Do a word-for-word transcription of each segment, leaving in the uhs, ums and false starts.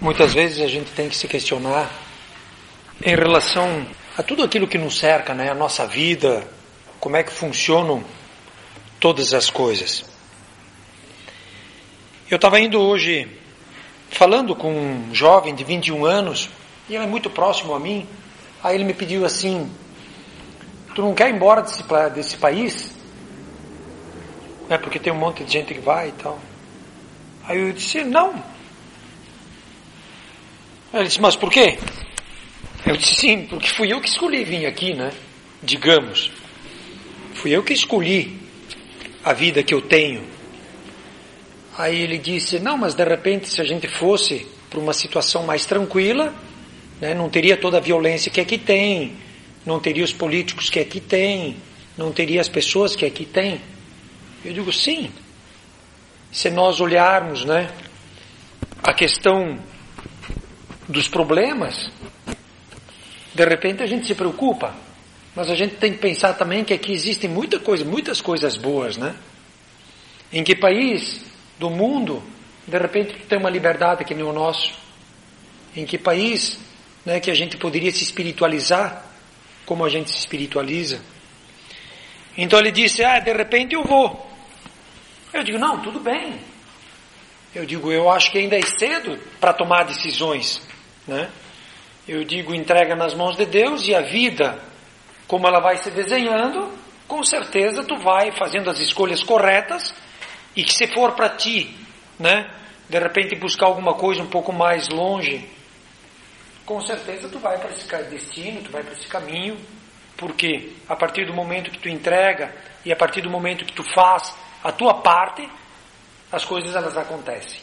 Muitas vezes a gente tem que se questionar em relação a tudo aquilo que nos cerca, né? A nossa vida, como é que funcionam todas as coisas. Eu estava indo hoje falando com um jovem de vinte e um anos, e ele é muito próximo a mim. Aí ele me pediu assim: tu não quer ir embora desse, desse país? É porque tem um monte de gente que vai e tal. Aí eu disse: não. Aí ele disse: mas por quê? Eu disse: sim, porque fui eu que escolhi vir aqui, né? Digamos. Fui eu que escolhi a vida que eu tenho. Aí ele disse: não, mas de repente se a gente fosse para uma situação mais tranquila, né, não teria toda a violência que aqui tem, não teria os políticos que aqui tem, não teria as pessoas que aqui tem. Eu digo: sim. Se nós olharmos, né, a questão dos problemas, de repente a gente se preocupa, mas a gente tem que pensar também que aqui existem muita coisa, muitas coisas boas, né? Em que país do mundo, de repente, tem uma liberdade que nem o nosso? Em que país, né, que a gente poderia se espiritualizar como a gente se espiritualiza? Então ele disse: ah, de repente eu vou. Eu digo: não, tudo bem. Eu digo: eu acho que ainda é cedo para tomar decisões, né? Eu digo: entrega nas mãos de Deus, e a vida, como ela vai se desenhando, com certeza tu vai fazendo as escolhas corretas, e que se for para ti, né, de repente buscar alguma coisa um pouco mais longe, com certeza tu vai para esse destino, tu vai para esse caminho, porque a partir do momento que tu entrega e a partir do momento que tu faz a tua parte, as coisas elas acontecem.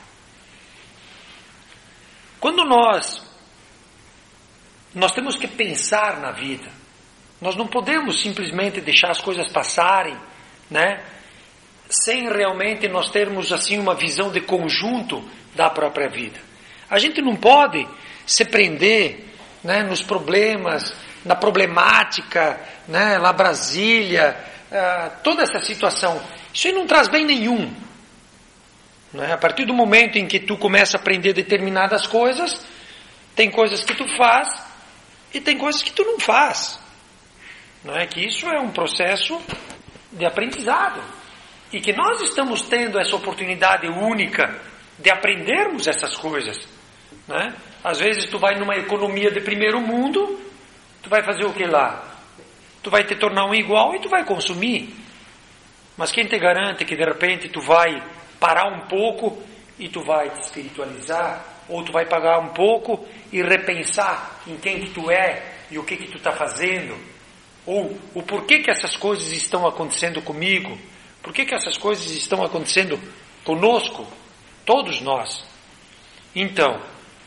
Quando nós nós temos que pensar na vida, nós não podemos simplesmente deixar as coisas passarem, né, sem realmente nós termos assim uma visão de conjunto da própria vida. A gente não pode se prender, né, nos problemas, na problemática, né, lá Brasília, uh, toda essa situação. Isso aí não traz bem nenhum. Né? A partir do momento em que tu começa a aprender determinadas coisas, tem coisas que tu faz e tem coisas que tu não faz. Não é que isso é um processo de aprendizado. E que nós estamos tendo essa oportunidade única de aprendermos essas coisas, né? Às vezes tu vai numa economia de primeiro mundo, tu vai fazer o que lá? Tu vai te tornar um igual e tu vai consumir. Mas quem te garante que de repente tu vai parar um pouco e tu vai te espiritualizar, ou tu vai pagar um pouco e repensar em quem que tu é e o que que tu está fazendo, ou o porquê que essas coisas estão acontecendo comigo? Por que que essas coisas estão acontecendo conosco? Todos nós. Então,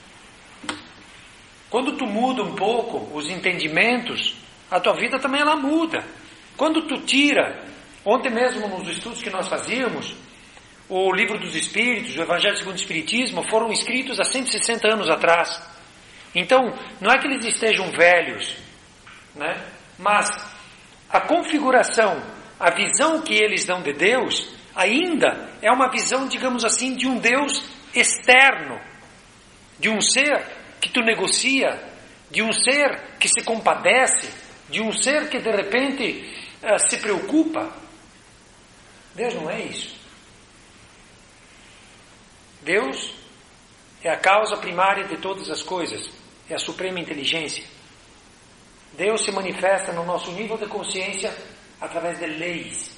quando tu muda um pouco os entendimentos, a tua vida também ela muda. Quando tu tira, ontem mesmo nos estudos que nós fazíamos, o Livro dos Espíritos, o Evangelho segundo o Espiritismo, foram escritos há cento e sessenta anos atrás. Então, não é que eles estejam velhos, né? Mas a configuração, a visão que eles dão de Deus, ainda é uma visão, digamos assim, de um Deus externo, de um ser que tu negocia, de um ser que se compadece, de um ser que de repente uh, se preocupa. Deus não é isso. Deus é a causa primária de todas as coisas, é a suprema inteligência. Deus se manifesta no nosso nível de consciência através de leis.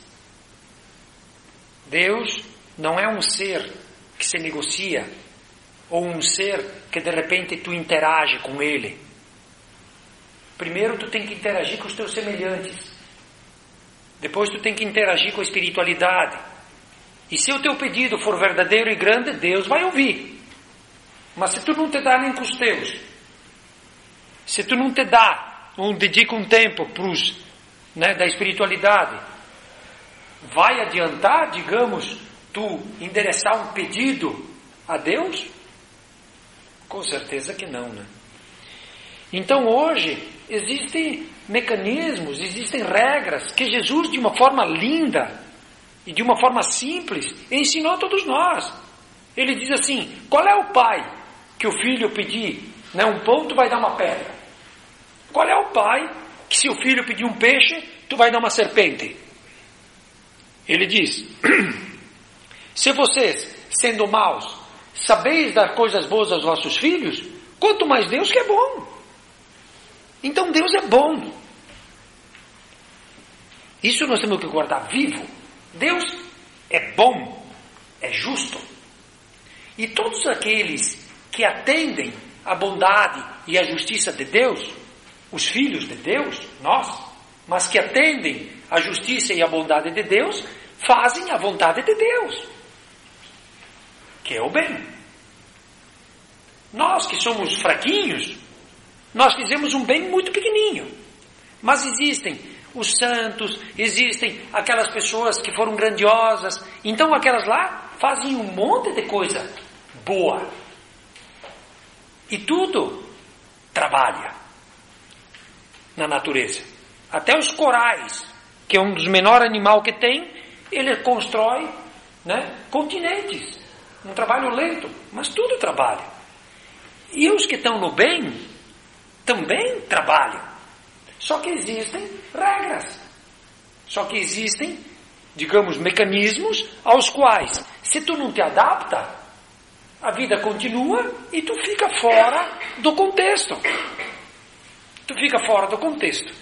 Deus não é um ser que se negocia, ou um ser que de repente tu interage com ele. Primeiro tu tem que interagir com os teus semelhantes. Depois tu tem que interagir com a espiritualidade. E se o teu pedido for verdadeiro e grande, Deus vai ouvir. Mas se tu não te dá nem com os teus, se tu não te dá, ou dedica um tempo para os, né, da espiritualidade, vai adiantar, digamos, tu endereçar um pedido a Deus? Com certeza que não, né? Então hoje existem mecanismos, existem regras que Jesus, de uma forma linda e de uma forma simples, ensinou a todos nós. Ele diz assim: qual é o pai que o filho pedir, né, um pão, tu vai dar uma pedra? Qual é o pai que se o filho pedir um peixe, tu vai dar uma serpente? Ele diz, se vocês, sendo maus, sabeis dar coisas boas aos vossos filhos, quanto mais Deus que é bom. Então Deus é bom. Isso nós temos que guardar vivo. Deus é bom, é justo. E todos aqueles que atendem à bondade e à justiça de Deus, os filhos de Deus, nós, mas que atendem à justiça e à bondade de Deus, fazem a vontade de Deus, que é o bem. Nós que somos fraquinhos, nós fizemos um bem muito pequenininho. Mas existem os santos, existem aquelas pessoas que foram grandiosas. Então aquelas lá fazem um monte de coisa boa. E tudo trabalha na natureza. Até os corais, que é um dos menores animais que tem, ele constrói, né, continentes. Um trabalho lento, mas tudo trabalha. E os que estão no bem também trabalham. Só que existem regras. Só que existem, digamos, mecanismos aos quais, se tu não te adapta, a vida continua e tu fica fora do contexto. Tu fica fora do contexto.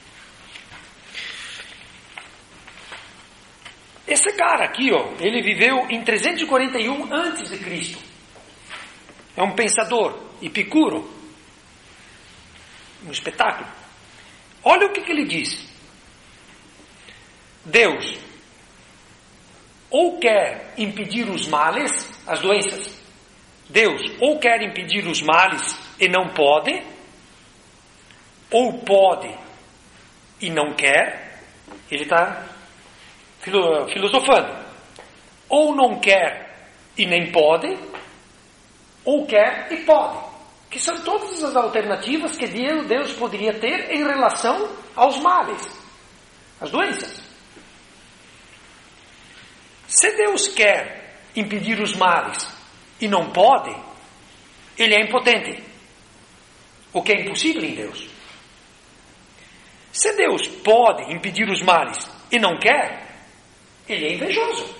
Esse cara aqui, ó, ele viveu em trezentos e quarenta e um antes de Cristo. É um pensador, Epicuro. Um espetáculo. Olha o que, que ele diz. Deus ou quer impedir os males, as doenças. Deus ou quer impedir os males e não pode, ou pode e não quer. Ele está filosofando. Ou não quer e nem pode, ou quer e pode. Que são todas as alternativas que Deus poderia ter em relação aos males, às doenças. Se Deus quer impedir os males e não pode, Ele é impotente. O que é impossível em Deus. Se Deus pode impedir os males e não quer, Ele é invejoso.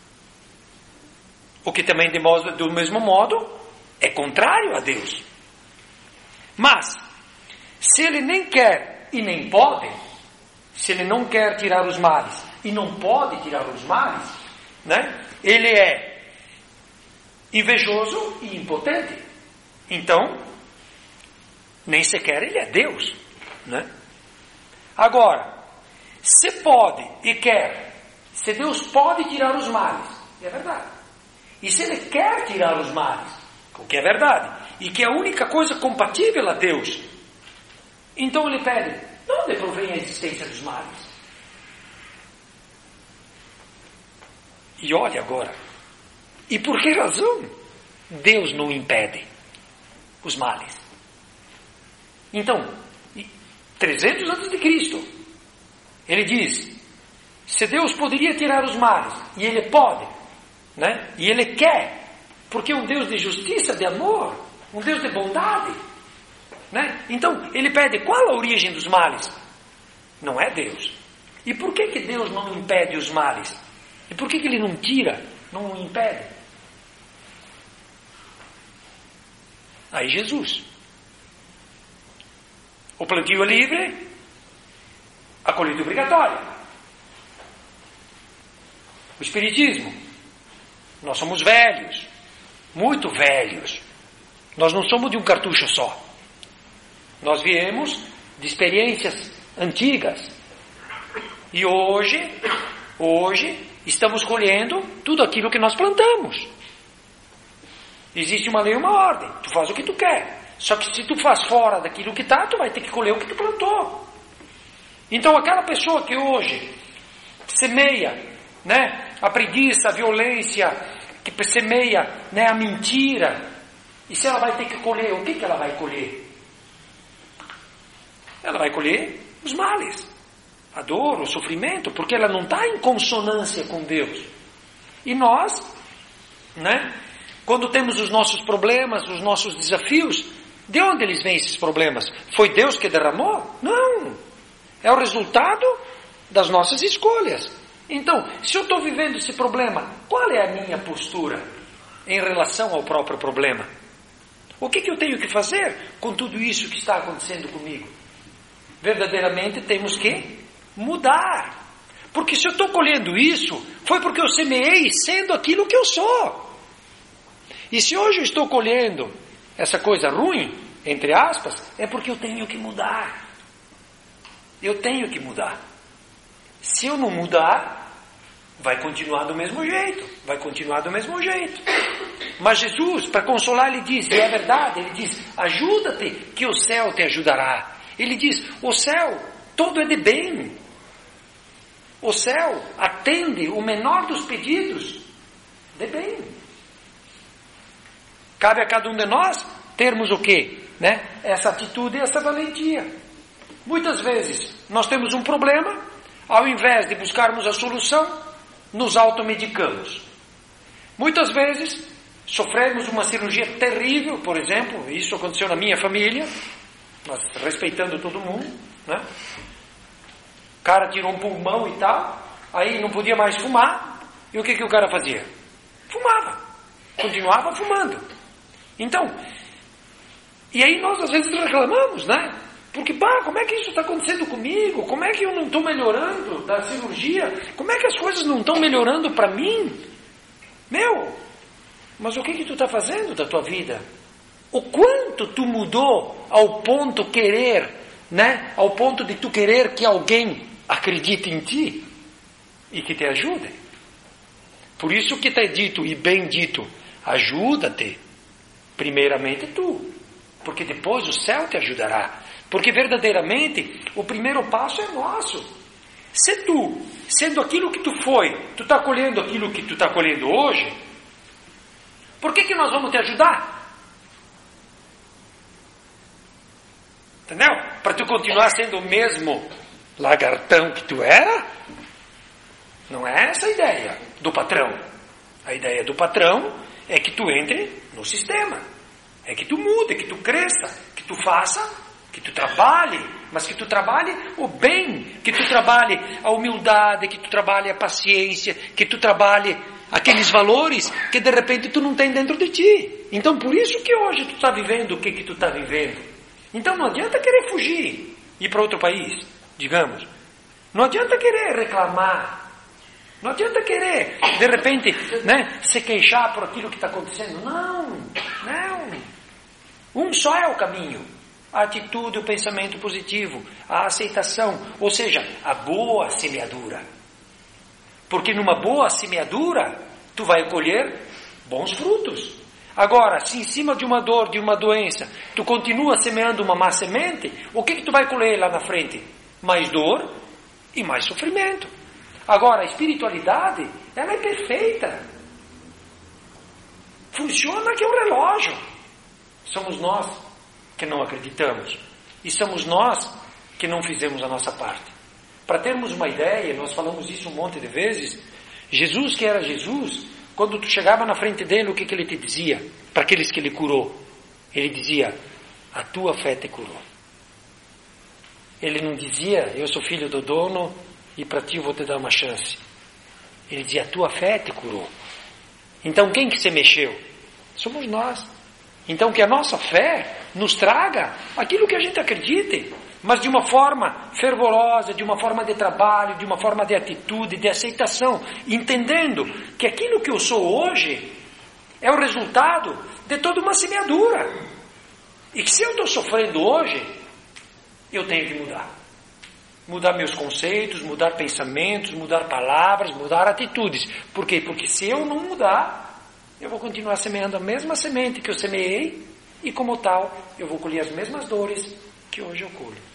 O que também, de modo, do mesmo modo, é contrário a Deus. Mas, se Ele nem quer e nem pode, se Ele não quer tirar os males e não pode tirar os males, né? Ele é invejoso e impotente. Então, nem sequer Ele é Deus, né? Agora, se pode e quer, se Deus pode tirar os males, é verdade. E se Ele quer tirar os males, o que é verdade, e que é a única coisa compatível a Deus, então Ele pede, de onde provém a existência dos males? E olha agora, e por que razão Deus não impede os males? Então, trezentos antes de Cristo, ele diz, se Deus poderia tirar os males, e Ele pode, né? E Ele quer, porque é um Deus de justiça, de amor, um Deus de bondade, né? Então, Ele pede, qual a origem dos males? Não é Deus. E por que que Deus não impede os males? E por que que Ele não tira, não impede? Aí Jesus. O plantio é livre, a colheita obrigatória. O Espiritismo. Nós somos velhos, muito velhos. Nós não somos de um cartucho só. Nós viemos de experiências antigas. E hoje, hoje, estamos colhendo tudo aquilo que nós plantamos. Existe uma lei e uma ordem. Tu faz o que tu quer. Só que se tu faz fora daquilo que está, tu vai ter que colher o que tu plantou. Então aquela pessoa que hoje semeia, né, a preguiça, a violência, que semeia, né, a mentira, e se ela vai ter que colher, o que que ela vai colher? Ela vai colher os males, a dor, o sofrimento, porque ela não está em consonância com Deus. E nós, né, Quando temos os nossos problemas, os nossos desafios, de onde eles vêm esses problemas? Foi Deus que derramou? Não. É o resultado das nossas escolhas. Então, se eu estou vivendo esse problema, qual é a minha postura em relação ao próprio problema? O que, que eu tenho que fazer com tudo isso que está acontecendo comigo? Verdadeiramente temos que mudar. Porque se eu estou colhendo isso, foi porque eu semeei sendo aquilo que eu sou. E se hoje eu estou colhendo essa coisa ruim, entre aspas, é porque eu tenho que mudar. Eu tenho que mudar. Se eu não mudar, vai continuar do mesmo jeito. Vai continuar do mesmo jeito. Mas Jesus, para consolar, ele diz, e é verdade, ele diz, ajuda-te que o céu te ajudará. Ele diz, o céu todo é de bem. O céu atende o menor dos pedidos de bem. Cabe a cada um de nós termos o quê? Né? Essa atitude e essa valentia. Muitas vezes nós temos um problema, ao invés de buscarmos a solução, nos automedicamos. Muitas vezes sofremos uma cirurgia terrível, por exemplo, isso aconteceu na minha família, nós respeitando todo mundo, né? O cara tirou um pulmão e tal, aí não podia mais fumar, e o que, que o cara fazia? Fumava, continuava fumando. Então, e aí nós às vezes reclamamos, né? Porque, pá, como é que isso está acontecendo comigo? Como é que eu não estou melhorando da cirurgia? Como é que as coisas não estão melhorando para mim? Meu, mas o que que tu está fazendo da tua vida? O quanto tu mudou ao ponto querer, né? Ao ponto de tu querer que alguém acredite em ti e que te ajude. Por isso que está dito, e bem dito, ajuda-te, primeiramente tu, porque depois o céu te ajudará. Porque verdadeiramente o primeiro passo é nosso. Se tu, sendo aquilo que tu foi, tu está colhendo aquilo que tu está colhendo hoje, por que que nós vamos te ajudar? Entendeu? Para tu continuar sendo o mesmo lagartão que tu era? Não é essa a ideia do patrão. A ideia do patrão é que tu entre no sistema. É que tu mude, que tu cresça, que tu faça, que tu trabalhe, mas que tu trabalhe o bem, que tu trabalhe a humildade, que tu trabalhe a paciência, que tu trabalhe aqueles valores que de repente tu não tem dentro de ti. Então por isso que hoje tu está vivendo o que que tu está vivendo. Então não adianta querer fugir, ir para outro país, digamos. Não adianta querer reclamar. Não adianta querer, de repente, né, se queixar por aquilo que está acontecendo. Não, não. Um só é o caminho. A atitude, o pensamento positivo, a aceitação, ou seja, a boa semeadura. Porque numa boa semeadura, tu vai colher bons frutos. Agora, se em cima de uma dor, de uma doença, tu continua semeando uma má semente, o que, que tu vai colher lá na frente? Mais dor e mais sofrimento. Agora, a espiritualidade, ela é perfeita. Funciona que é um relógio. Somos nós que não acreditamos. E somos nós que não fizemos a nossa parte. Para termos uma ideia, nós falamos isso um monte de vezes, Jesus que era Jesus, quando tu chegava na frente dele, o que, que ele te dizia? Para aqueles que ele curou. Ele dizia, a tua fé te curou. Ele não dizia, eu sou filho do dono e para ti eu vou te dar uma chance. Ele dizia, a tua fé te curou. Então quem que se mexeu? Somos nós. Então que a nossa fé nos traga aquilo que a gente acredite, mas de uma forma fervorosa, de uma forma de trabalho, de uma forma de atitude, de aceitação, entendendo que aquilo que eu sou hoje é o resultado de toda uma semeadura. E que se eu estou sofrendo hoje, eu tenho que mudar. Mudar meus conceitos, mudar pensamentos, mudar palavras, mudar atitudes. Por quê? Porque se eu não mudar, eu vou continuar semeando a mesma semente que eu semeei e como tal, eu vou colher as mesmas dores que hoje eu colho.